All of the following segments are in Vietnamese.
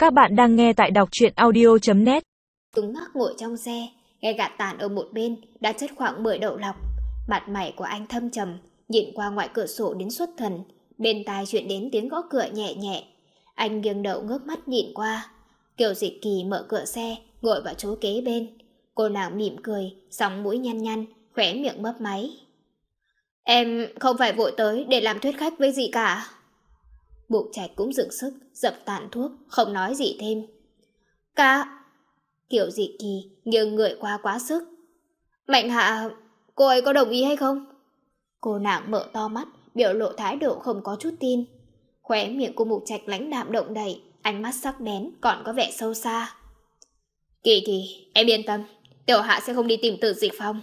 Các bạn đang nghe tại đọc truyện audio.net. Cứng ngắc ngồi trong xe, ghe gạt tàn ở một bên đã chất khoảng 10 đậu lọc. Mặt mày của anh thâm trầm, nhìn qua ngoài cửa sổ đến xuất thần, bên tai chuyện đến tiếng gõ cửa nhẹ nhẹ. Anh nghiêng đầu ngước mắt nhìn qua. Kiều Dịch Kỳ mở cửa xe, ngồi vào chỗ kế bên. Cô nàng mỉm cười, sóng mũi nhăn nhăn, khóe miệng mấp máy. Em không phải vội tới để làm thuyết khách với gì cả. Bụng Trạch cũng dừng sức, dập tàn thuốc, không nói gì thêm. Kiều Dịch Kỳ nghiêng người qua quá sức. Mạnh Hạ, cô ấy có đồng ý hay không? Cô nàng mở to mắt, biểu lộ thái độ không có chút tin. Khóe miệng của Mục Trạch lãnh đạm động đậy, ánh mắt sắc bén còn có vẻ sâu xa. Kỳ Kỳ, em yên tâm, Tiểu Hạ sẽ không đi tìm Từ Dịch Phong.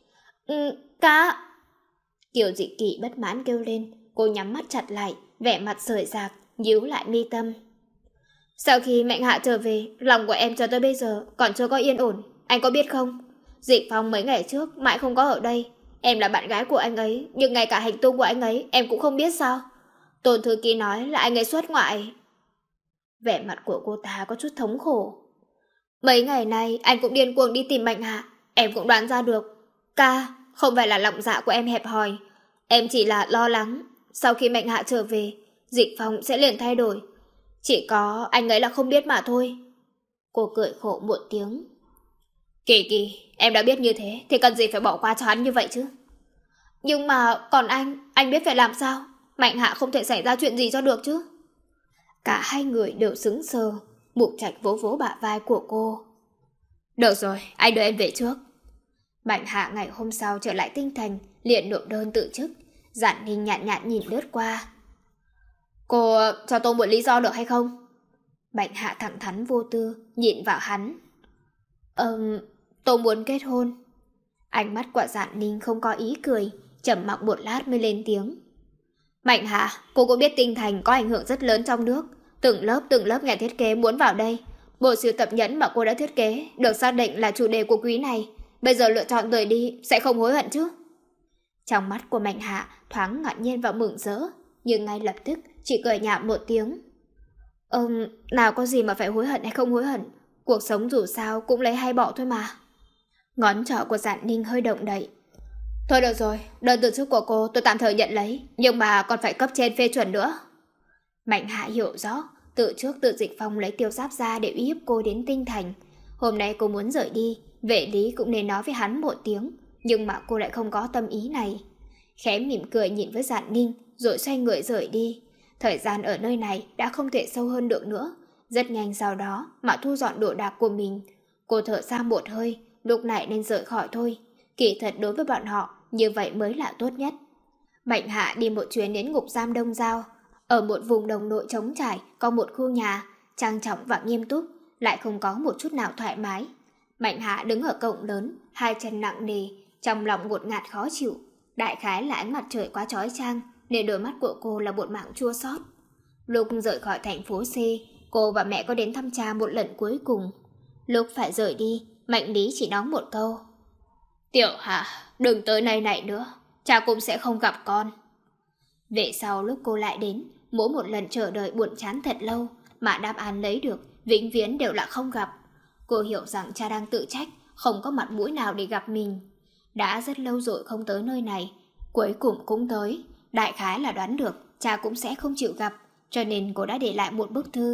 Kiều Dịch Kỳ bất mãn kêu lên, cô nhắm mắt chặt lại, vẻ mặt sởi sạc, nhíu lại mi tâm. Sau khi Mạnh Hạ trở về, lòng của em cho tới bây giờ còn chưa có yên ổn, anh có biết không? Dịch Phong mấy ngày trước mãi không có ở đây. Em là bạn gái của anh ấy, nhưng ngay cả hành tung của anh ấy em cũng không biết sao? Tôn thư ký nói là anh ấy xuất ngoại. Vẻ mặt của cô ta có chút thống khổ. Mấy ngày nay anh cũng điên cuồng đi tìm Mạnh Hạ, em cũng đoán ra được. Không phải là lòng dạ của em hẹp hòi. Em chỉ là lo lắng sau khi Mạnh Hạ trở về, Dịch Phong sẽ liền thay đổi. Chỉ có anh ấy là không biết mà thôi. Cô cười khổ một tiếng. Kỳ Kỳ, em đã biết như thế thì cần gì phải bỏ qua cho hắn như vậy chứ? Nhưng mà còn anh biết phải làm sao? Mạnh Hạ không thể xảy ra chuyện gì cho được chứ? Cả hai người đều sững sờ. Mục Trạch vỗ vỗ bả vai của cô. Được rồi, anh đưa em về trước. Mạnh Hạ ngày hôm sau trở lại tinh thần, liền nộp đơn từ chức. Giản Ninh nhạt nhạt nhìn lướt qua. Cô cho tôi một lý do được hay không? Mạnh Hạ thẳng thắn vô tư, nhìn vào hắn. Tôi muốn kết hôn. Ánh mắt của Giản Ninh không có ý cười, trầm mặc một lát mới lên tiếng. Mạnh Hạ, cô cũng biết Tinh Thành có ảnh hưởng rất lớn trong nước. Từng lớp nhà thiết kế muốn vào đây. Bộ sưu tập nhẫn mà cô đã thiết kế được xác định là chủ đề của quý này. Bây giờ lựa chọn rời đi sẽ không hối hận chứ? Trong mắt của Mạnh Hạ thoáng ngạc nhiên và mừng rỡ, nhưng ngay lập tức chỉ cười nhạo một tiếng. Nào có gì mà phải hối hận hay không hối hận. Cuộc sống dù sao cũng lấy hay bỏ thôi mà. Ngón trỏ của Giản Ninh hơi động đậy. Thôi được rồi, đơn từ chức của cô tôi tạm thời nhận lấy, nhưng mà còn phải cấp trên phê chuẩn nữa. Mạnh Hạ hiểu rõ, từ trước Từ Dịch Phong lấy Tiêu Giáp ra để uy hiếp cô đến Tinh Thành. Hôm nay cô muốn rời đi, vệ lý cũng nên nói với hắn một tiếng, nhưng mà cô lại không có tâm ý này. Khẽ mỉm cười nhìn với Giản Ninh, rồi xoay người rời đi. Thời gian ở nơi này đã không thể sâu hơn được nữa. Rất nhanh sau đó mà thu dọn đồ đạc của mình. Cô thở ra một hơi, lúc này nên rời khỏi thôi. Kỳ thật đối với bọn họ, như vậy mới là tốt nhất. Mạnh Hạ đi một chuyến đến ngục giam Đông Giao. Ở một vùng đồng nội trống trải có một khu nhà, trang trọng và nghiêm túc, lại không có một chút nào thoải mái. Mạnh Hạ đứng ở cổng lớn, hai chân nặng nề, trong lòng ngột ngạt khó chịu. Đại khái là ánh mặt trời quá chói chang, nên đôi mắt của cô là một mảng chua xót. Lúc rời khỏi thành phố C, cô và mẹ có đến thăm cha một lần cuối cùng. Lúc phải rời đi, Mạnh Lý chỉ nói một câu. Tiểu Hạ, đừng tới nơi này nữa, cha cũng sẽ không gặp con. Về sau lúc cô lại đến, mỗi một lần chờ đợi buồn chán thật lâu, mà đáp án lấy được, vĩnh viễn đều là không gặp. Cô hiểu rằng cha đang tự trách, không có mặt mũi nào để gặp mình. Đã rất lâu rồi không tới nơi này, cuối cùng cũng tới. Đại khái là đoán được cha cũng sẽ không chịu gặp, cho nên cô đã để lại một bức thư.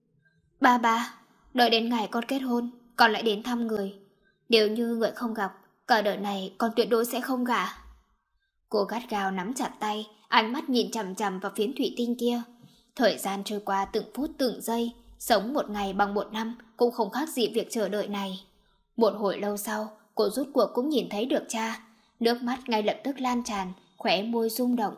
Ba, đợi đến ngày con kết hôn, con lại đến thăm người. Nếu như người không gặp, cả đời này con tuyệt đối sẽ không gả. Cô gắt gao nắm chặt tay, ánh mắt nhìn chằm chằm vào phiến thủy tinh kia. Thời gian trôi qua từng phút từng giây, sống một ngày bằng một năm cũng không khác gì việc chờ đợi này. Một hồi lâu sau, cô rút cuộc cũng nhìn thấy được cha. Nước mắt ngay lập tức lan tràn, khóe môi rung động.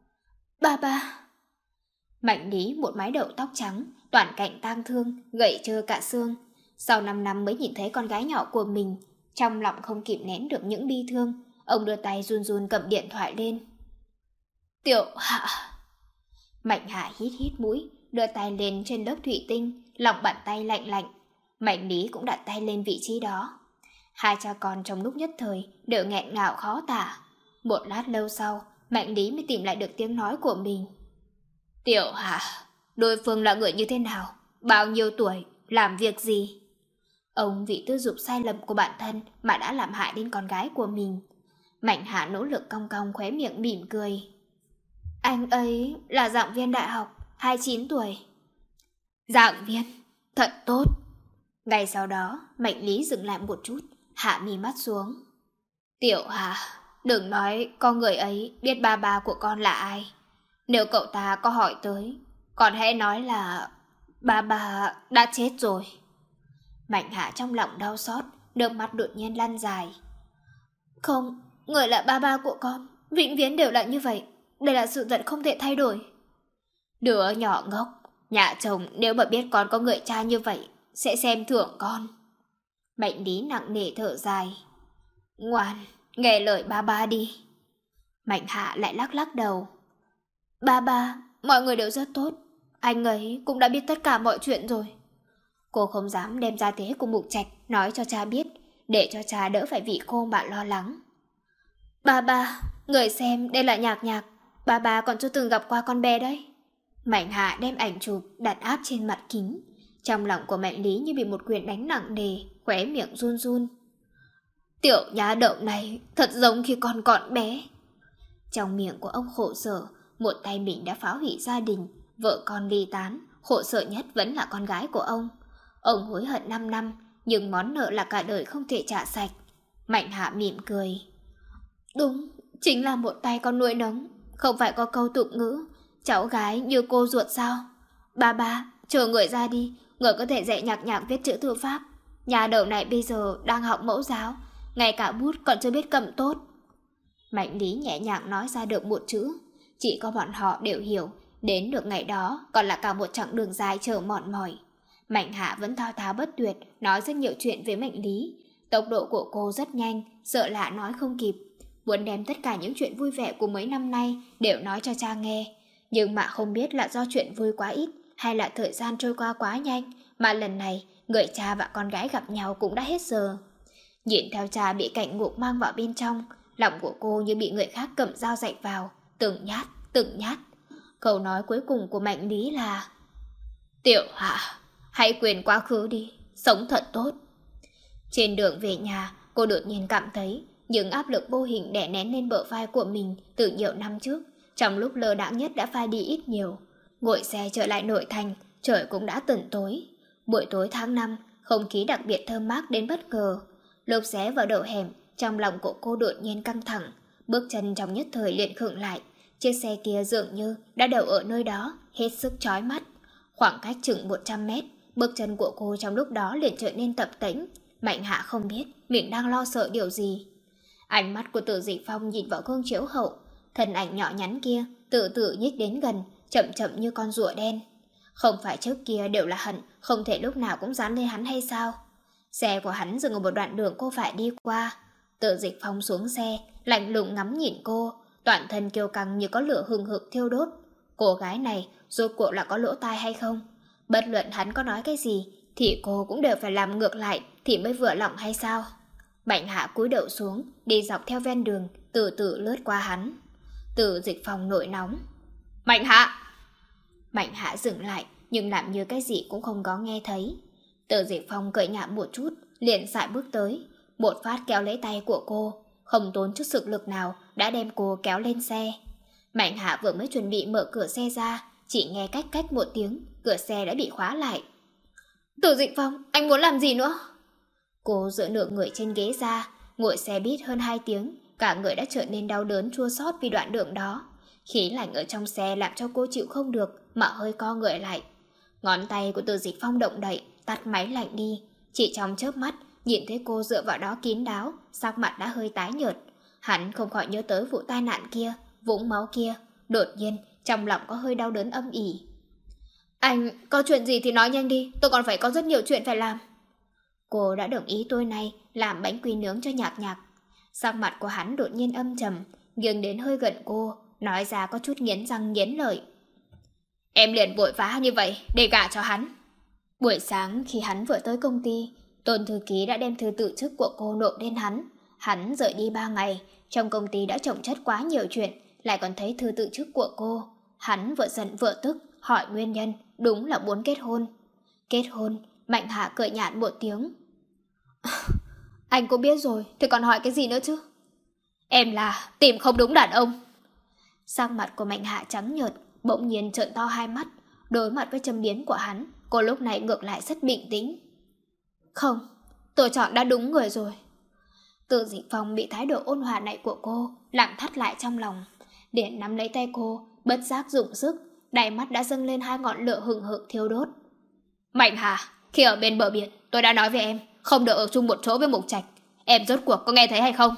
Ba. Mạnh Lý một mái đầu tóc trắng, toàn cảnh tang thương, gầy trơ cả xương. Sau 5 năm mới nhìn thấy con gái nhỏ của mình, trong lòng không kìm nén được những bi thương. Ông đưa tay run run cầm điện thoại lên. Tiểu Hạ. Mạnh Hạ hít hít mũi, đưa tay lên trên lớp thủy tinh, lòng bàn tay lạnh lạnh. Mạnh Lý cũng đặt tay lên vị trí đó. Hai cha con trong lúc nhất thời đều nghẹn ngào khó tả. Một lát lâu sau, Mạnh Lý mới tìm lại được tiếng nói của mình. Tiểu Hạ, đối phương là người như thế nào? Bao nhiêu tuổi, làm việc gì? Ông vì tư dục sai lầm của bản thân mà đã làm hại đến con gái của mình. Mạnh Hạ nỗ lực cong cong khóe miệng mỉm cười. Anh ấy là giảng viên đại học, 29 tuổi. Giảng viên, thật tốt. Ngay sau đó, Mạnh Lý dừng lại một chút, hạ mi mắt xuống. Tiểu Hà, đừng nói con người ấy biết ba của con là ai. Nếu cậu ta có hỏi tới, còn hãy nói là ba đã chết rồi. Mạnh Hạ trong lòng đau xót, nước mắt đột nhiên lăn dài. Không, người là ba của con, vĩnh viễn đều là như vậy. Đây là sự thật không thể thay đổi. Đứa nhỏ ngốc, nhà chồng nếu mà biết con có người cha như vậy, sẽ xem thường con. Mạnh Lý nặng nề thở dài. Ngoan, nghe lời ba đi. Mạnh Hạ lại lắc lắc đầu. Ba, mọi người đều rất tốt. Anh ấy cũng đã biết tất cả mọi chuyện rồi. Cô không dám đem gia thế của Mục Trạch nói cho cha biết, để cho cha đỡ phải vì cô mà lo lắng. Ba, người xem đây là Nhạc. Ba còn chưa từng gặp qua con bé đấy. Mạnh Hạ đem ảnh chụp đặt áp trên mặt kính. Trong lòng của Mạnh Lý như bị một quyền đánh nặng nề, khóe miệng run run. Tiểu nhá đậu này thật giống khi con còn bé. Trong miệng của ông khổ sở, một tay mình đã phá hủy gia đình, vợ con ly tán, khổ sở nhất vẫn là con gái của ông. Ông hối hận 5 năm, nhưng món nợ là cả đời không thể trả sạch. Mạnh Hạ mỉm cười. Đúng, chính là một tay con nuôi nấng. Không phải có câu tục ngữ, cháu gái như cô ruột sao? Ba, chờ người ra đi, người có thể dạy Nhạc viết chữ thư pháp. Nhà đầu này bây giờ đang học mẫu giáo, ngay cả bút còn chưa biết cầm tốt. Mạnh Lý nhẹ nhàng nói ra được một chữ. Chỉ có bọn họ đều hiểu, đến được ngày đó còn là cả một chặng đường dài chờ mòn mỏi. Mạnh Hạ vẫn thao thao bất tuyệt, nói rất nhiều chuyện với Mạnh Lý. Tốc độ của cô rất nhanh, sợ lạ nói không kịp. Muốn đem tất cả những chuyện vui vẻ của mấy năm nay đều nói cho cha nghe. Nhưng mà không biết là do chuyện vui quá ít hay là thời gian trôi qua quá nhanh, mà lần này người cha và con gái gặp nhau cũng đã hết giờ. Nhìn theo cha bị cảnh ngục mang vào bên trong, lòng của cô như bị người khác cầm dao rạch vào, từng nhát. Câu nói cuối cùng của Mạnh Lý là: Tiểu Hạ, hãy quên quá khứ đi, sống thật tốt. Trên đường về nhà, cô đột nhiên cảm thấy những áp lực vô hình đè nén lên bờ vai của mình từ nhiều năm trước, trong lúc lơ đãng nhất đã phai đi ít nhiều. Ngồi xe trở lại nội thành, trời cũng đã tận tối. Buổi tối tháng 5, không khí đặc biệt thơm mát đến bất ngờ. Lốp xe vào đầu hẻm, trong lòng của cô đột nhiên căng thẳng, bước chân trong nhất thời liền khựng lại. Chiếc xe kia dường như đã đậu ở nơi đó, hết sức chói mắt. Khoảng cách chừng 100 mét, bước chân của cô trong lúc đó liền trở nên tập tễnh. Mạnh Hạ không biết mình đang lo sợ điều gì. Ánh mắt của Từ Dịch Phong nhìn vào gương chiếu hậu, thân ảnh nhỏ nhắn kia từ từ nhích đến gần, chậm chậm như con rùa đen. Không phải trước kia đều là hận, không thể lúc nào cũng dán lên hắn hay sao? Xe của hắn dừng ở một đoạn đường cô phải đi qua. Từ Dịch Phong xuống xe, lạnh lùng ngắm nhìn cô, toàn thân kiêu căng như có lửa hừng hực thiêu đốt. Cô gái này rốt cuộc là có lỗ tai hay không? Bất luận hắn có nói cái gì thì cô cũng đều phải làm ngược lại thì mới vừa lòng hay sao? Mạnh Hạ cúi đầu xuống, đi dọc theo ven đường, từ từ lướt qua hắn. Từ Dịch Phong nổi nóng. Mạnh Hạ! Mạnh Hạ dừng lại, nhưng làm như cái gì cũng không có nghe thấy. Từ Dịch Phong cởi nhạo một chút, liền sải bước tới, một phát kéo lấy tay của cô, không tốn chút sức lực nào đã đem cô kéo lên xe. Mạnh Hạ vừa mới chuẩn bị mở cửa xe ra, chỉ nghe cách một tiếng, cửa xe đã bị khóa lại. Từ Dịch Phong, anh muốn làm gì nữa? Cô dựa nửa người trên ghế ra, ngồi xe buýt hơn 2 tiếng, cả người đã trở nên đau đớn chua xót vì đoạn đường đó. Khí lạnh ở trong xe làm cho cô chịu không được mà hơi co người lại. Ngón tay của Từ Dịch Phong động đậy, tắt máy lạnh đi. Chỉ trong chớp mắt, nhìn thấy cô dựa vào đó kín đáo, sắc mặt đã hơi tái nhợt. Hắn không khỏi nhớ tới vụ tai nạn kia, vũng máu kia. Đột nhiên, trong lòng có hơi đau đớn âm ỉ. Anh, có chuyện gì thì nói nhanh đi, tôi còn phải có rất nhiều chuyện phải làm. Cô đã đồng ý tối nay làm bánh quy nướng cho Nhạc. Sắc mặt của hắn đột nhiên âm trầm, nghiêng đến hơi gần cô, nói ra có chút nghiến răng nghiến lợi. Em liền vội vã như vậy để gả cho hắn. Buổi sáng khi hắn vừa tới công ty, Tôn thư ký đã đem thư từ chức của cô nộp lên hắn. Hắn rời đi 3 ngày, trong công ty đã chồng chất quá nhiều chuyện, lại còn thấy thư từ chức của cô. Hắn vừa giận vừa tức, hỏi nguyên nhân, đúng là muốn kết hôn. Kết hôn, Mạnh Hạ cười nhạt một tiếng. Anh cũng biết rồi, thì còn hỏi cái gì nữa chứ? Em là tìm không đúng đàn ông. Sắc mặt của Mạnh Hạ trắng nhợt, bỗng nhiên trợn to hai mắt. Đối mặt với châm biếm của hắn, cô lúc này ngược lại rất bình tĩnh. Không, tôi chọn đã đúng người rồi. Từ Dịch Phong bị thái độ ôn hòa này của cô làm thắt lại trong lòng. Điện nắm lấy tay cô, bất giác dụng sức, đáy mắt đã dâng lên hai ngọn lửa hừng hực thiêu đốt. Mạnh Hà, khi ở bên bờ biển, tôi đã nói với em không được ở chung một chỗ với Mục Trạch. Em rốt cuộc có nghe thấy hay không?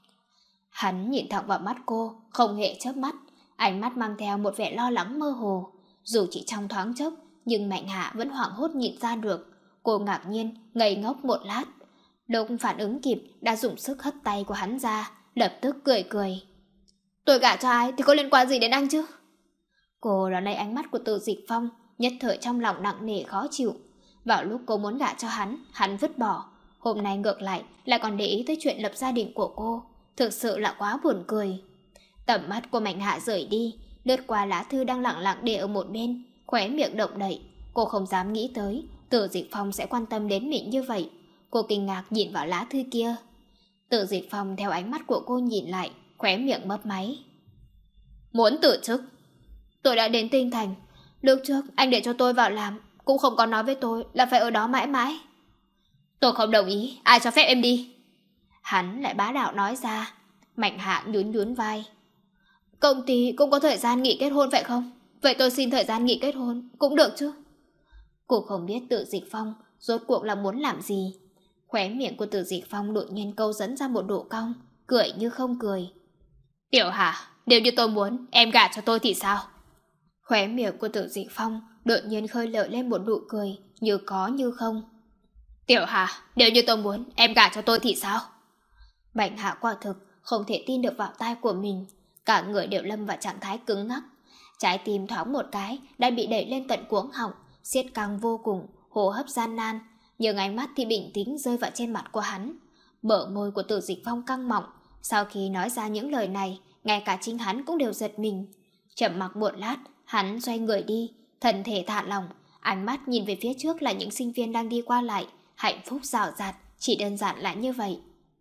Hắn nhìn thẳng vào mắt cô, không hề chớp mắt, ánh mắt mang theo một vẻ lo lắng mơ hồ. Dù chỉ trong thoáng chốc, nhưng Mạnh Hạ vẫn hoảng hốt nhìn ra được. Cô ngạc nhiên, ngây ngốc một lát. Lúc phản ứng kịp, đã dùng sức hất tay của hắn ra, lập tức cười cười. Tôi gả cho ai thì có liên quan gì đến anh chứ? Cô đón lấy ánh mắt của Từ Dịch Phong, nhất thời trong lòng nặng nề khó chịu. Vào lúc cô muốn gả cho hắn vứt bỏ. Hôm nay ngược lại còn để ý tới chuyện lập gia đình của cô. Thực sự là quá buồn cười. Tầm mắt của Mạnh Hạ rời đi, lướt qua lá thư đang lặng lặng để ở một bên, khóe miệng động đậy. Cô không dám nghĩ tới Từ Dịch Phong sẽ quan tâm đến mình như vậy. Cô kinh ngạc nhìn vào lá thư kia. Từ Dịch Phong theo ánh mắt của cô nhìn lại, khóe miệng mấp máy. Muốn từ chức? Tôi đã đến Tinh Thành. Lúc trước anh để cho tôi vào làm, cũng không có nói với tôi là phải ở đó mãi mãi. Tôi không đồng ý, ai cho phép em đi? Hắn lại bá đạo nói ra. Mạnh Hạ nhún vai. Công ty cũng có thời gian nghỉ kết hôn phải không? Vậy tôi xin thời gian nghỉ kết hôn cũng được chứ? Cô không biết Từ Dịch Phong rốt cuộc là muốn làm gì. Khóe miệng của Từ Dịch Phong đột nhiên câu dẫn ra một độ cong, cười như không cười. Tiểu Hà, nếu như tôi muốn em gả cho tôi thì sao? Khóe miệng của Từ Dịch Phong đột nhiên khơi lở lên một nụ cười, như có như không. Tiểu Hà, nếu như tôi muốn em gả cho tôi thì sao? Mạnh Hạ quả thực không thể tin được vào tai của mình. Cả người đều lâm vào trạng thái cứng ngắc. Trái tim thoáng một cái đã bị đẩy lên tận cuống họng, siết căng vô cùng, hô hấp gian nan. Nhưng ánh mắt thì bình tĩnh rơi vào trên mặt của hắn. Bờ môi của Từ Dịch Phong căng mọng. Sau khi nói ra những lời này, ngay cả chính hắn cũng đều giật mình. Chậm mặc một lát, hắn xoay người đi, thân thể thả lỏng, ánh mắt nhìn về phía trước là những sinh viên đang đi qua lại, hạnh phúc rào rạt, chỉ đơn giản là như vậy.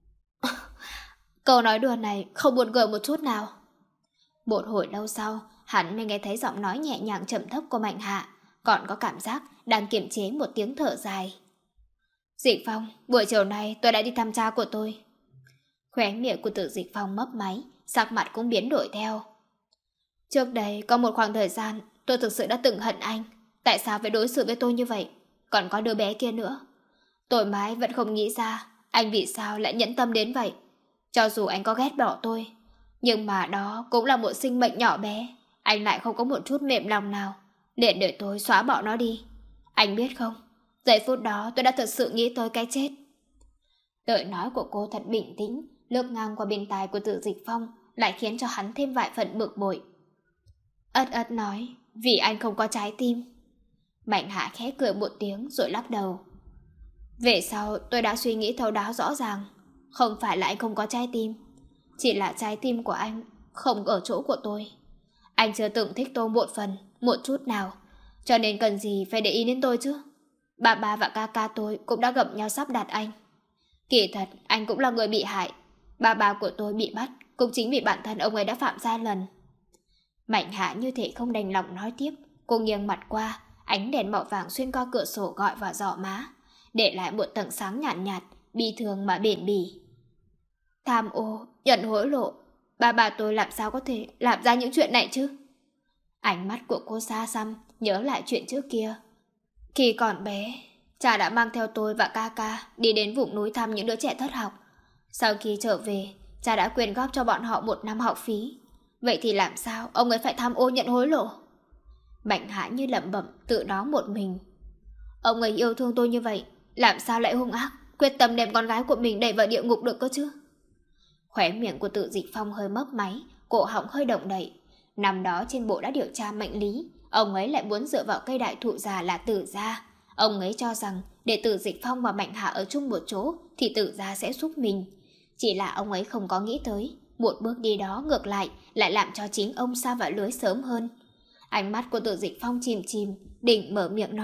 Câu nói đùa này không buồn cười một chút nào. Một hồi lâu sau, hắn mới nghe thấy giọng nói nhẹ nhàng trầm thấp của Mạnh Hạ, còn có cảm giác đang kiềm chế một tiếng thở dài. Dịch Phong, buổi chiều nay tôi đã đi thăm cha của tôi. Khóe miệng của Từ Dịch Phong mấp máy, sắc mặt cũng biến đổi theo. Trước đây có một khoảng thời gian tôi thực sự đã từng hận anh. Tại sao phải đối xử với tôi như vậy? Còn có đứa bé kia nữa. Tôi mãi vẫn không nghĩ ra anh vì sao lại nhẫn tâm đến vậy. Cho dù anh có ghét bỏ tôi, nhưng mà đó cũng là một sinh mệnh nhỏ bé. Anh lại không có một chút mềm lòng nào, liền để tôi xóa bỏ nó đi. Anh biết không, giây phút đó tôi đã thật sự nghĩ tới cái chết. Lời nói của cô thật bình tĩnh, lướt ngang qua bên tai của Từ Dịch Phong, lại khiến cho hắn thêm vài phần bực bội. Ất nói, vì anh không có trái tim. Mạnh Hạ khẽ cười một tiếng rồi lắc đầu. Về sau tôi đã suy nghĩ thấu đáo rõ ràng. Không phải là anh không có trái tim, chỉ là trái tim của anh không ở chỗ của tôi. Anh chưa từng thích tôi một phần, một chút nào, cho nên cần gì phải để ý đến tôi chứ. Bà và ca tôi cũng đã gặp nhau sắp đặt anh. Kỳ thật anh cũng là người bị hại. Bà của tôi bị bắt cũng chính vì bản thân ông ấy đã phạm sai lần. Mạnh Hạ như thể không đành lòng nói tiếp. Cô nghiêng mặt qua, ánh đèn màu vàng xuyên qua cửa sổ gọi vào giỏ má, để lại một tầng sáng nhàn nhạt, bi thương mà bền bỉ. Tham ô, nhận hối lộ, bà tôi làm sao có thể làm ra những chuyện này chứ? Ánh mắt của cô xa xăm nhớ lại chuyện trước kia. Khi còn bé, cha đã mang theo tôi và ca đi đến vùng núi thăm những đứa trẻ thất học. Sau khi trở về, cha đã quyên góp cho bọn họ 1 năm học phí. Vậy thì làm sao ông ấy phải tham ô nhận hối lộ? Mạnh Hạ như lẩm bẩm tự nói một mình. Ông ấy yêu thương tôi như vậy, làm sao lại hung ác, quyết tâm đem con gái của mình đẩy vào địa ngục được cơ chứ? Khóe miệng của Từ Dịch Phong hơi mấp máy, cổ họng hơi động đậy. Năm đó trên bộ đã điều tra mệnh lý, ông ấy lại muốn dựa vào cây đại thụ già là Tử gia. Ông ấy cho rằng để Từ Dịch Phong và Mạnh Hạ ở chung một chỗ thì Tử gia sẽ giúp mình. Chỉ là ông ấy không có nghĩ tới, một bước đi đó ngược lại làm cho chính ông sa vào lưới sớm hơn. Ánh mắt của Từ Dịch Phong chìm, định mở miệng nói,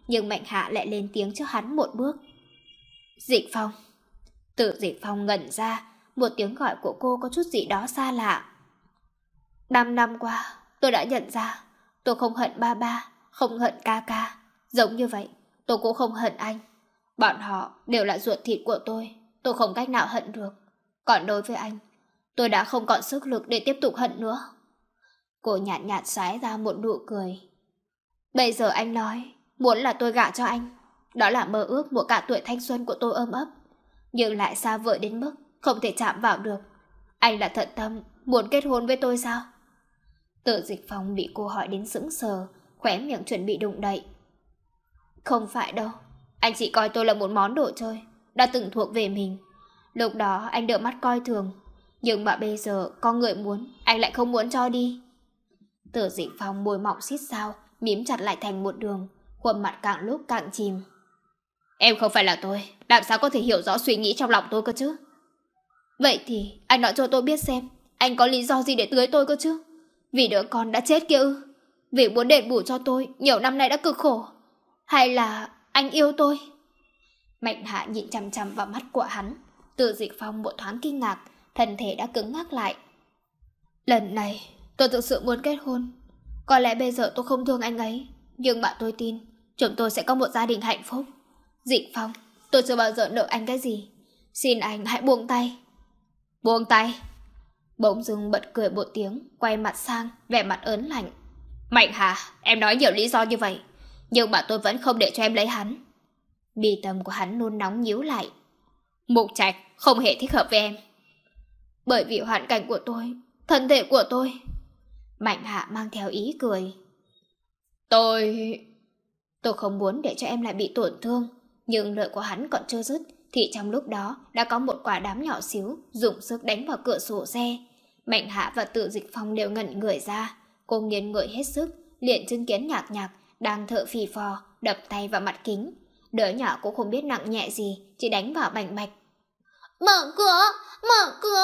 nhưng Mạnh Hạ lại lên tiếng trước hắn một bước. Dịch Phong. Từ Dịch Phong ngẩn ra, một tiếng gọi của cô có chút gì đó xa lạ. 5 năm qua, tôi đã nhận ra, tôi không hận ba ba, không hận ca ca. Giống như vậy, tôi cũng không hận anh. Bọn họ đều là ruột thịt của tôi không cách nào hận được. Còn đối với anh, tôi đã không còn sức lực để tiếp tục hận nữa. Cô nhạt nhạt xóe ra một nụ cười. Bây giờ anh nói, muốn là tôi gả cho anh. Đó là mơ ước một cả tuổi thanh xuân của tôi ôm ấp. Nhưng lại xa vời đến mức không thể chạm vào được. Anh là thật tâm muốn kết hôn với tôi sao? Tự Dịch Phong bị cô hỏi đến sững sờ, khóe miệng chuẩn bị đụng đậy. Không phải đâu, anh chỉ coi tôi là một món đồ chơi đã từng thuộc về mình. Lúc đó anh đỡ mắt coi thường, nhưng mà bây giờ có người muốn, anh lại không muốn cho đi. Tự Dịch Phong môi mọng xít sao, mím chặt lại thành một đường, khuôn mặt càng lúc càng chìm. Em không phải là tôi, làm sao có thể hiểu rõ suy nghĩ trong lòng tôi cơ chứ? Vậy thì anh nói cho tôi biết xem, anh có lý do gì để tưới tôi cơ chứ? Vì đứa con đã chết kia ư? Vì muốn đền bù cho tôi nhiều năm nay đã cực khổ? Hay là anh yêu tôi? Mạnh Hạ nhìn chằm chằm vào mắt của hắn. Từ Dịch Phong một thoáng kinh ngạc, thân thể đã cứng ngắc lại. Lần này tôi thực sự muốn kết hôn. Có lẽ bây giờ tôi không thương anh ấy, nhưng mà tôi tin chúng tôi sẽ có một gia đình hạnh phúc. Dịch Phong, tôi chưa bao giờ nợ anh cái gì. Xin anh hãy buông tay. Buông tay? Bỗng dưng bật cười một tiếng, quay mặt sang, vẻ mặt ớn lạnh. Mạnh Hà, em nói nhiều lý do như vậy, nhưng mà tôi vẫn không để cho em lấy hắn. Bì tâm của hắn nôn nóng nhíu lại. Mục Trạch không hề thích hợp với em. Bởi vì hoàn cảnh của tôi, thân thể của tôi. Mạnh Hạ mang theo ý cười. Tôi không muốn để cho em lại bị tổn thương. Nhưng lời của hắn còn chưa dứt thì trong lúc đó đã có một quả đám nhỏ xíu dùng sức đánh vào cửa sổ xe. Mạnh Hạ và Tự Dịch Phong đều ngẩn người ra. Cô nghiến ngợi hết sức, liền chứng kiến Nhạc Nhạc đang thở phì phò, đập tay vào mặt kính. Đứa nhỏ cũng không biết nặng nhẹ gì, chỉ đánh vào bành bạch. Mở cửa! Mở cửa!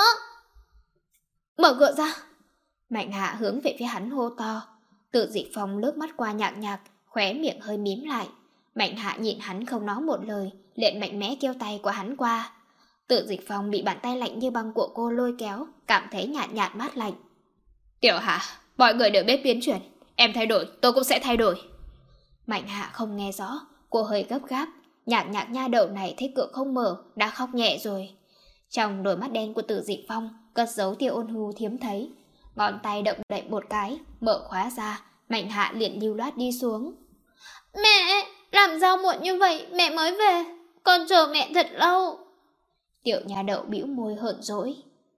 Mở cửa ra! Mạnh Hạ hướng về phía hắn hô to. Tự Dịch Phong lướt mắt qua Nhạc Nhạc, khóe miệng hơi mím lại. Mạnh Hạ nhìn hắn không nói một lời, liền mạnh mẽ kêu tay của hắn qua. Tự Dịch Phong bị bàn tay lạnh như băng của cô lôi kéo, cảm thấy nhạt nhạt mát lạnh. Tiểu Hạ, mọi người đều biết biến chuyển, em thay đổi, tôi cũng sẽ thay đổi. Mạnh Hạ không nghe rõ, cô hơi gấp gáp. Nhạc Nhạc nha đầu này thấy cửa không mở, đã khóc nhẹ rồi. Trong đôi mắt đen của Tự Dịch Phong cất giấu tia ôn nhu hiếm thấy. Ngón tay động đậy một cái, mở khóa ra, Mạnh Hạ liền lưu loát đi xuống. Mẹ, làm sao muộn như vậy mẹ mới về? Con chờ mẹ thật lâu. Tiểu nha đậu bĩu môi hờn dỗi.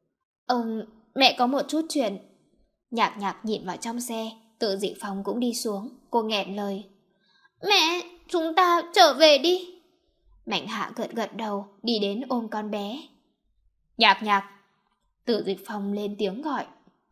Mẹ có một chút chuyện. Nhạc Nhạc nhìn vào trong xe, Tự Dịch Phong cũng đi xuống, cô nghẹn lời. Mẹ, chúng ta trở về đi. Mạnh Hạ gật gật đầu, đi đến ôm con bé. Nhạc Nhạc. Tự Dịch Phong lên tiếng gọi.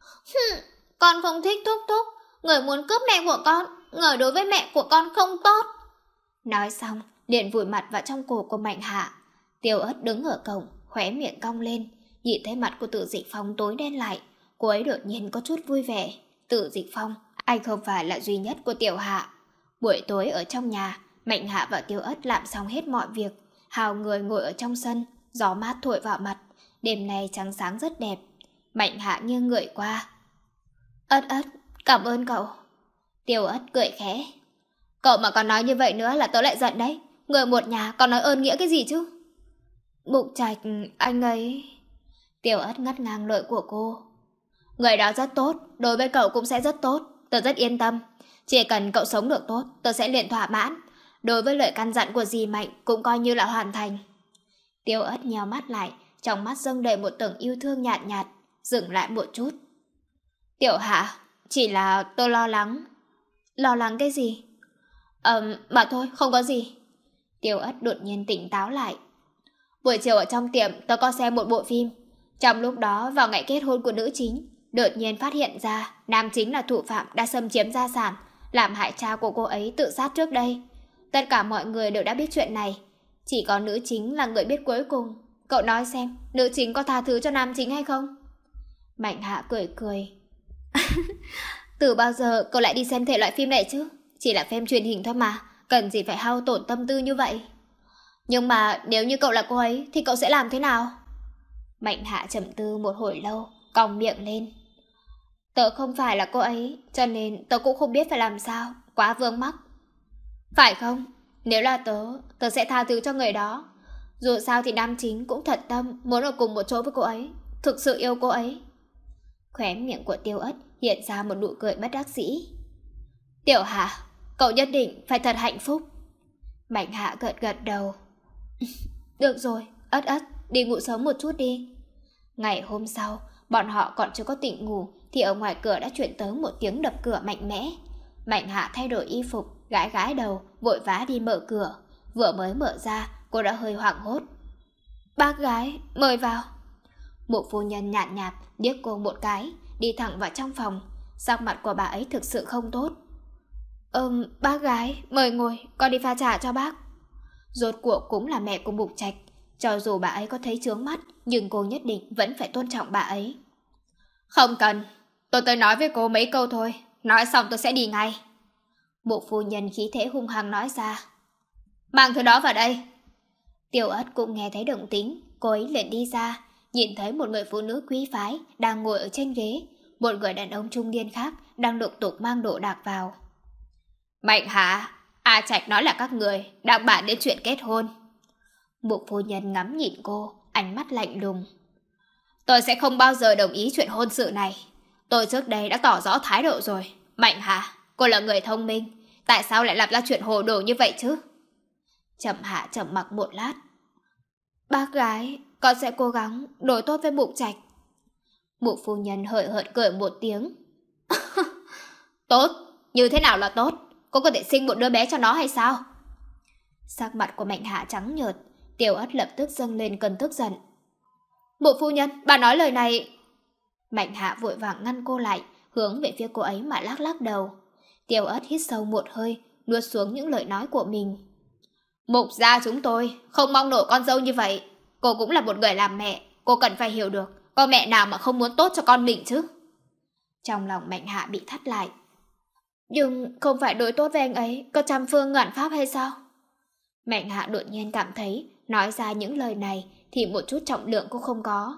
Con không thích Thúc Thúc, người muốn cướp mẹ của con, người đối với mẹ của con không tốt. Nói xong, liền vùi mặt vào trong cổ của Mạnh Hạ. Tiêu Ất đứng ở cổng, khóe miệng cong lên, nhìn thấy mặt của Tự Dịch Phong tối đen lại, cô ấy đột nhiên có chút vui vẻ. Tự Dịch Phong, anh không phải là duy nhất của Tiểu Hạ. Buổi tối ở trong nhà, Mạnh Hạ và Tiêu Ất làm xong hết mọi việc, hào người ngồi ở trong sân, gió mát thổi vào mặt. Đêm nay trăng sáng rất đẹp. Mạnh Hạ nghiêng người qua. Ất Ất, cảm ơn cậu. Tiêu Ất cười khẽ. Cậu mà còn nói như vậy nữa là tớ lại giận đấy. Người một nhà còn nói ơn nghĩa cái gì chứ? Mục Trạch, anh ấy... Tiêu Ất ngắt ngang lời của cô. Người đó rất tốt, đối với cậu cũng sẽ rất tốt. Tớ rất yên tâm. Chỉ cần cậu sống được tốt, tớ sẽ liền thỏa mãn. Đối với lời căn dặn của dì Mạnh cũng coi như là hoàn thành. Tiêu Ất nheo mắt lại, trong mắt dâng đầy một tầng yêu thương nhạt nhạt. Dừng lại một chút. Tiểu Hạ, chỉ là tôi lo lắng. Lo lắng cái gì? Mà thôi, không có gì. Tiêu Ất đột nhiên tỉnh táo lại. Buổi chiều ở trong tiệm tớ có xem một bộ phim. Trong lúc đó vào ngày kết hôn của nữ chính, đột nhiên phát hiện ra nam chính là thủ phạm đã xâm chiếm gia sản, làm hại cha của cô ấy tự sát trước đây. Tất cả mọi người đều đã biết chuyện này, chỉ có nữ chính là người biết cuối cùng. Cậu nói xem, nữ chính có tha thứ cho nam chính hay không? Mạnh Hạ cười cười. Từ bao giờ cậu lại đi xem thể loại phim này chứ? Chỉ là phim truyền hình thôi mà, cần gì phải hao tổn tâm tư như vậy. Nhưng mà nếu như cậu là cô ấy thì cậu sẽ làm thế nào? Mạnh Hạ trầm tư một hồi lâu, cong miệng lên. Tớ không phải là cô ấy, cho nên tớ cũng không biết phải làm sao, quá vướng mắc. Phải không? Nếu là tớ sẽ tha thứ cho người đó. Dù sao thì nam chính cũng thật tâm muốn ở cùng một chỗ với cô ấy, thực sự yêu cô ấy. Khóe miệng của Tiêu Ất hiện ra một nụ cười bất đắc dĩ. Tiểu Hạ, cậu nhất định phải thật hạnh phúc. Mạnh Hạ gật gật đầu. Được rồi, Ất Ất, đi ngủ sớm một chút đi. Ngày hôm sau, bọn họ còn chưa có tỉnh ngủ thì ở ngoài cửa đã chuyển tới một tiếng đập cửa mạnh mẽ. Mạnh Hạ thay đổi y phục, gãi gãi đầu, vội vã đi mở cửa. Vừa mới mở ra, cô đã hơi hoảng hốt. Bác gái, mời vào. Mụ phu nhân nhàn nhạt liếc cô một cái, đi thẳng vào trong phòng. Sắc mặt của bà ấy thực sự không tốt. Bác gái, mời ngồi, con đi pha trà cho bác. Rốt cuộc cũng là mẹ của Mục Trạch. Cho dù bà ấy có thấy chướng mắt, nhưng cô nhất định vẫn phải tôn trọng bà ấy. Không cần, tôi tới nói với cô mấy câu thôi, nói xong tôi sẽ đi ngay. Mụ phu nhân khí thế hung hăng nói ra. Mang thứ đó vào đây. Tiêu Ất cũng nghe thấy động tĩnh, cô ấy liền đi ra, nhìn thấy một người phụ nữ quý phái đang ngồi ở trên ghế, một người đàn ông trung niên khác đang lục tục mang đồ đạc vào. Mạnh Hạ, A Trạch nói là các người đang bàn đến chuyện kết hôn. Mục phu nhân ngắm nhìn cô, ánh mắt lạnh lùng. Tôi sẽ không bao giờ đồng ý chuyện hôn sự này. Tôi trước đây đã tỏ rõ thái độ rồi. Mạnh Hạ, cô là người thông minh, tại sao lại làm ra chuyện hồ đồ như vậy chứ? Trầm Hạ trầm mặc một lát. Bác gái, con sẽ cố gắng đối tốt với Mục Trạch. Mục phu nhân hời hợt cười một tiếng. Tốt, như thế nào là tốt? Cô có thể sinh một đứa bé cho nó hay sao? Sắc mặt của Mạnh Hạ trắng nhợt, Tiêu Ất lập tức dâng lên cơn tức giận. Mục phu nhân, bà nói lời này. Mạnh Hạ vội vàng ngăn cô lại, hướng về phía cô ấy mà lắc lắc đầu. Tiêu Ất hít sâu một hơi, nuốt xuống những lời nói của mình. Mục gia chúng tôi không mong nổi con dâu như vậy. Cô cũng là một người làm mẹ, cô cần phải hiểu được, có mẹ nào mà không muốn tốt cho con mình chứ? Trong lòng Mạnh Hạ bị thắt lại. Nhưng không phải đối tốt với anh ấy có trăm phương ngàn pháp hay sao? Mạnh Hạ đột nhiên cảm thấy nói ra những lời này thì một chút trọng lượng cũng không có.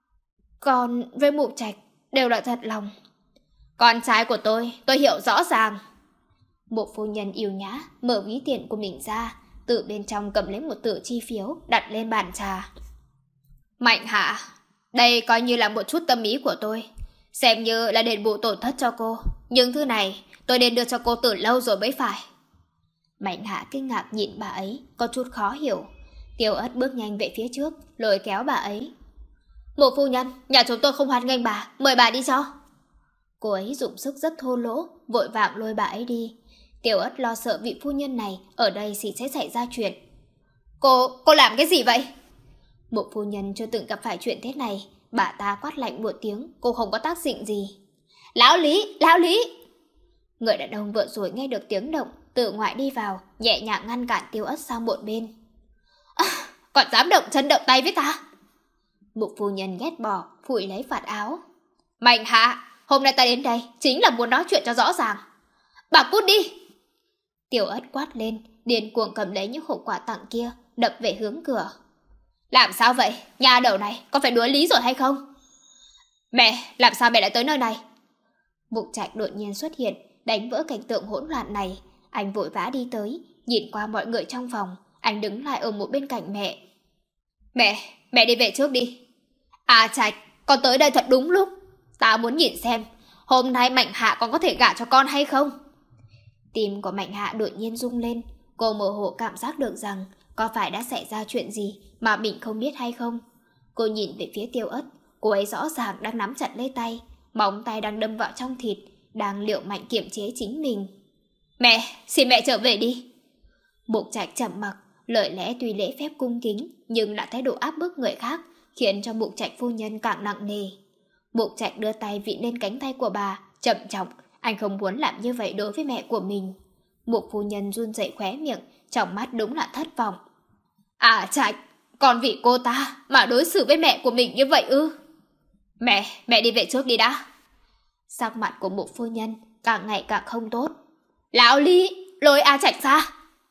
Con với Mục Trạch đều là thật lòng. Con trai của tôi hiểu rõ ràng. Mục phu nhân yêu nhã mở ví tiền của mình ra, từ bên trong cầm lấy một tờ chi phiếu đặt lên bàn trà. Mạnh Hạ, đây coi như là một chút tâm ý của tôi, xem như là đền bù tổn thất cho cô. Nhưng thứ này tôi nên đưa cho cô từ lâu rồi mới phải. Mạnh Hạ kinh ngạc nhìn bà ấy, có chút khó hiểu. Tiêu Ất bước nhanh về phía trước, lôi kéo bà ấy. Mục phu nhân, nhà chúng tôi không hoan nghênh bà, mời bà đi cho. Cô ấy dùng sức rất thô lỗ, vội vàng lôi bà ấy đi. Tiêu Ất lo sợ vị phu nhân này ở đây thì sẽ xảy ra chuyện. Cô làm cái gì vậy? Mục phu nhân chưa từng gặp phải chuyện thế này, bà ta quát lạnh một tiếng, cô không có tác dụng gì. Lão Lý! Người đàn ông vừa rồi nghe được tiếng động, từ ngoại đi vào, nhẹ nhàng ngăn cản Tiêu Ất sang một bên. Còn dám động chân động tay với ta? Mục phu nhân ghét bỏ, phủi lấy vạt áo. Mạnh Hạ, hôm nay ta đến đây chính là muốn nói chuyện cho rõ ràng. Bà cút đi! Tiêu Ất quát lên, điên cuồng cầm lấy những hộp quà tặng kia, đập về hướng cửa. Làm sao vậy? Nhà đầu này có phải đuối lý rồi hay không? Mẹ, làm sao mẹ lại tới nơi này? Mục Trạch đột nhiên xuất hiện, đánh vỡ cảnh tượng hỗn loạn này. Anh vội vã đi tới, nhìn qua mọi người trong phòng. Anh đứng lại ở một bên cạnh mẹ. Mẹ đi về trước đi. À Trạch, con tới đây thật đúng lúc. Ta muốn nhìn xem hôm nay Mạnh Hạ còn có thể gả cho con hay không. Tim của Mạnh Hạ đột nhiên rung lên. Cô mơ hồ cảm giác được rằng có phải đã xảy ra chuyện gì mà mình không biết hay không. Cô nhìn về phía Tiêu Ất, cô ấy rõ ràng đang nắm chặt lấy tay, móng tay đang đâm vào trong thịt, đang liều mạnh kiềm chế chính mình. Mẹ, xin mẹ trở về đi. Mục Trạch trầm mặc, lời lẽ tuy lễ phép cung kính nhưng là thái độ áp bức người khác, khiến cho Mục Trạch phu nhân càng nặng nề. Mục Trạch đưa tay vịn lên cánh tay của bà, chậm trọng, anh không muốn làm như vậy đối với mẹ của mình. Mục phu nhân run rẩy khóe miệng, trong mắt đúng là thất vọng. À Trạch, còn vì cô ta mà đối xử với mẹ của mình như vậy ư? Mẹ đi về trước đi đã. Sắc mặt của Mục phu nhân càng ngày càng không tốt. Lão Lý, lôi A Trạch ra.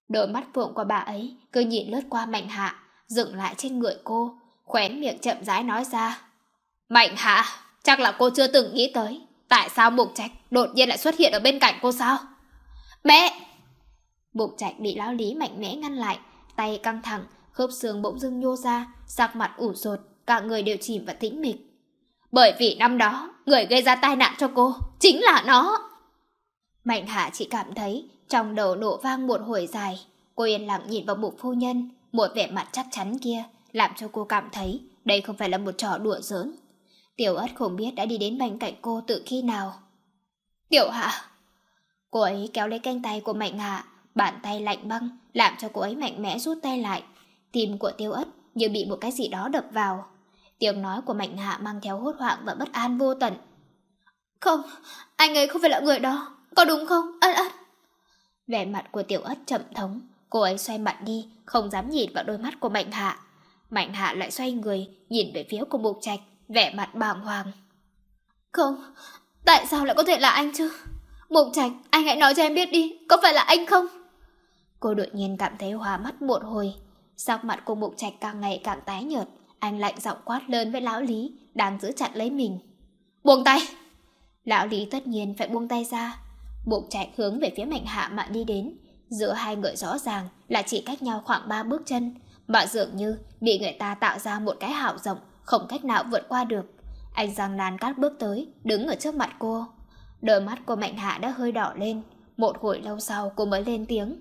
Đôi mắt phượng của bà ấy cứ nhìn lướt qua Mạnh Hạ, dừng lại trên người cô, khóe miệng chậm rãi nói ra. Mạnh Hạ, chắc là cô chưa từng nghĩ tới tại sao Mục Trạch đột nhiên lại xuất hiện ở bên cạnh cô sao? Mẹ! Mục Trạch bị lão Lý mạnh mẽ ngăn lại, tay căng thẳng, khớp xương bỗng dưng nhô ra, sắc mặt ủ rột, cả người đều chìm vào tĩnh mịch. Bởi vì năm đó, người gây ra tai nạn cho cô chính là nó. Mạnh Hạ chỉ cảm thấy trong đầu nổ vang một hồi dài. Cô yên lặng nhìn vào Mục phu nhân, một vẻ mặt chắc chắn kia làm cho cô cảm thấy đây không phải là một trò đùa giỡn. Tiểu Ất không biết đã đi đến bên cạnh cô từ khi nào. Tiểu Hạ! Cô ấy kéo lấy cánh tay của Mạnh Hạ, bàn tay lạnh băng làm cho cô ấy mạnh mẽ rút tay lại. Tim của Tiểu Ất như bị một cái gì đó đập vào. Tiếng nói của Mạnh Hạ mang theo hốt hoảng và bất an vô tận. Không, anh ấy không phải là người đó, có đúng không, Ất Ất? Vẻ mặt của Tiểu Ất trầm thống, cô ấy xoay mặt đi, không dám nhìn vào đôi mắt của Mạnh Hạ. Mạnh Hạ lại xoay người, nhìn về phía của Mục Trạch, vẻ mặt bàng hoàng. Không, tại sao lại có thể là anh chứ? Mục Trạch, anh hãy nói cho em biết đi, có phải là anh không? Cô đột nhiên cảm thấy hoa mắt một hồi. Sắc mặt của Mục Trạch càng ngày càng tái nhợt. Anh lạnh giọng quát lớn với lão Lý đang giữ chặt lấy mình. Buông tay! Lão Lý tất nhiên phải buông tay ra. Mục Trạch hướng về phía Mạnh Hạ mà đi đến. Giữa hai người rõ ràng là chỉ cách nhau khoảng 3 bước chân, mà dường như bị người ta tạo ra một cái hào rộng, không cách nào vượt qua được. Anh giang nan cát bước tới, đứng ở trước mặt cô. Đôi mắt của Mạnh Hạ đã hơi đỏ lên. Một hồi lâu sau cô mới lên tiếng.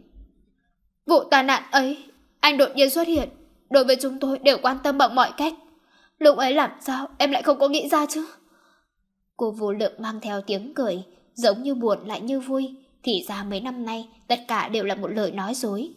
Vụ tai nạn ấy, anh đột nhiên xuất hiện, đối với chúng tôi đều quan tâm bằng mọi cách. Lúc ấy làm sao em lại không có nghĩ ra chứ? Cô vô lực mang theo tiếng cười, giống như buồn lại như vui. Thì ra mấy năm nay tất cả đều là một lời nói dối.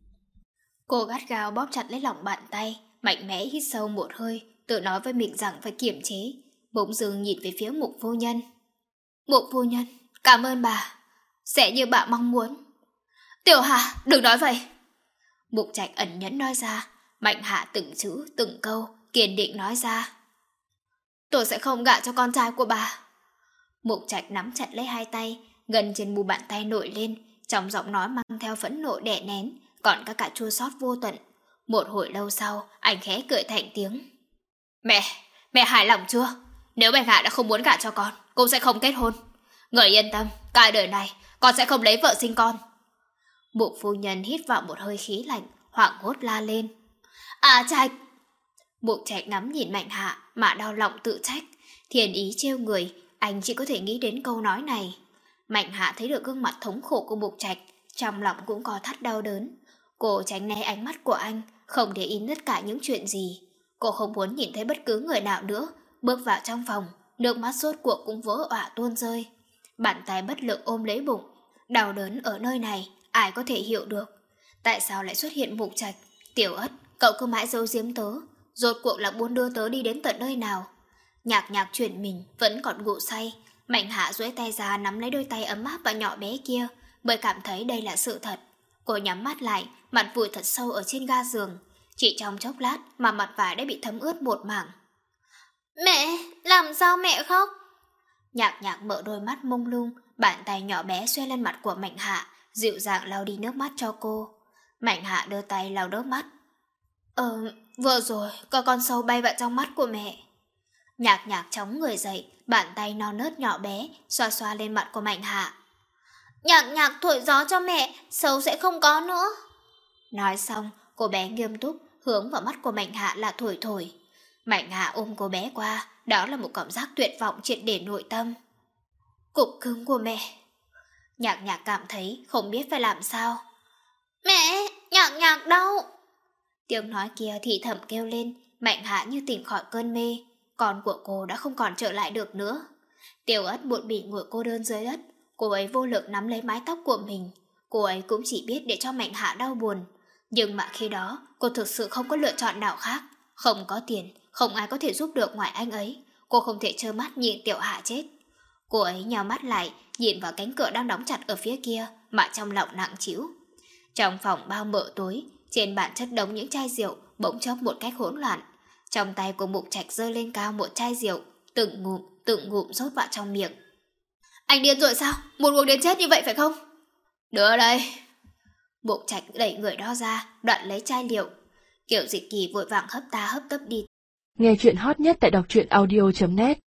Cô gắt gao bóp chặt lấy lòng bàn tay, mạnh mẽ hít sâu một hơi, tự nói với mình rằng phải kiềm chế. Bỗng dưng nhìn về phía Mục phu nhân. Mục phu nhân, cảm ơn bà. Sẽ như bà mong muốn. Tiểu Hạ, đừng nói vậy. Mục Trạch ẩn nhẫn nói ra. Mạnh Hạ từng chữ, từng câu, kiên định nói ra. Tôi sẽ không gả cho con trai của bà. Mục Trạch nắm chặt lấy hai tay, gần trên mu bàn tay nổi lên, trong giọng nói mang theo phẫn nộ đè nén, còn có cả chua xót vô tận. Một hồi lâu sau, anh khẽ cười thành tiếng. Mẹ hài lòng chưa? Nếu Bạch Hạ đã không muốn gả cho con, cô sẽ không kết hôn. Người yên tâm, cả đời này con sẽ không lấy vợ sinh con. Mục phu nhân hít vào một hơi khí lạnh, hoảng hốt la lên. À Trạch! Mục Trạch ngắm nhìn Mạnh Hạ mà đau lòng tự trách. Thiền ý trêu người, anh chỉ có thể nghĩ đến câu nói này. Mạnh Hạ thấy được gương mặt thống khổ của Mục Trạch, trong lòng cũng co thắt đau đớn. Cô tránh né ánh mắt của anh, không để ý tất cả những chuyện gì. Cô không muốn nhìn thấy bất cứ người nào nữa. Bước vào trong phòng, nước mắt rốt cuộc cũng vỡ òa tuôn rơi. Bàn tay bất lực ôm lấy bụng. Đau đớn ở nơi này, ai có thể hiểu được. Tại sao lại xuất hiện Mục Trạch? Tiểu Ất, cậu cứ mãi giấu giếm tớ. Rốt cuộc là muốn đưa tớ đi đến tận nơi nào? Nhạc Nhạc chuyển mình, vẫn còn ngủ say. Mạnh Hạ duỗi tay ra nắm lấy đôi tay ấm áp và nhỏ bé kia, bởi cảm thấy đây là sự thật. Cô nhắm mắt lại, mặt vùi thật sâu ở trên ga giường. Chỉ trong chốc lát mà mặt vải đã bị thấm ướt một mảng. Mẹ, làm sao mẹ khóc? Nhạc Nhạc mở đôi mắt mông lung, bàn tay nhỏ bé xoay lên mặt của Mạnh Hạ, dịu dàng lau đi nước mắt cho cô. Mạnh Hạ đưa tay lau nước mắt. Vừa rồi có con sâu bay vào trong mắt của mẹ. Nhạc Nhạc chóng người dậy, bàn tay non nớt nhỏ bé xoa xoa lên mặt của Mạnh Hạ. Nhạc Nhạc thổi gió cho mẹ, sâu sẽ không có nữa. Nói xong, cô bé nghiêm túc hướng vào mắt của Mạnh Hạ là thổi thổi. Mạnh Hạ ôm cô bé qua, đó là một cảm giác tuyệt vọng triệt để nội tâm. Cục cưng của mẹ. Nhạc Nhạc cảm thấy không biết phải làm sao. Mẹ, Nhạc Nhạc đau. Tiếng nói kia thì thầm kêu lên. Mạnh Hạ như tỉnh khỏi cơn mê. Con của cô đã không còn trở lại được nữa. Tiểu Ất buồn bỉ ngồi cô đơn dưới đất. Cô ấy vô lực nắm lấy mái tóc của mình. Cô ấy cũng chỉ biết để cho Mạnh Hạ đau buồn. Nhưng mà khi đó cô thực sự không có lựa chọn nào khác. Không có tiền, không ai có thể giúp được ngoài anh ấy. Cô không thể trơ mắt nhìn Tiểu Hạ chết. Cô ấy nhào mắt lại, nhìn vào cánh cửa đang đóng chặt ở phía kia, mà trong lòng nặng trĩu. Trong phòng bao mờ tối, trên bàn chất đống những chai rượu, bỗng chốc một cách hỗn loạn. Trong tay của Mục Trạch giơ lên cao một chai rượu, từng ngụm rót vào trong miệng. Anh điên rồi sao? Muốn uống đến chết như vậy phải không? Đưa đây. Bộ Trạch đẩy người đó ra, đoạn lấy chai rượu. Kiều Dịch Kỳ vội vàng hấp ta hấp tấp đi. Nghe chuyện hot nhất tại đọc truyện audio.net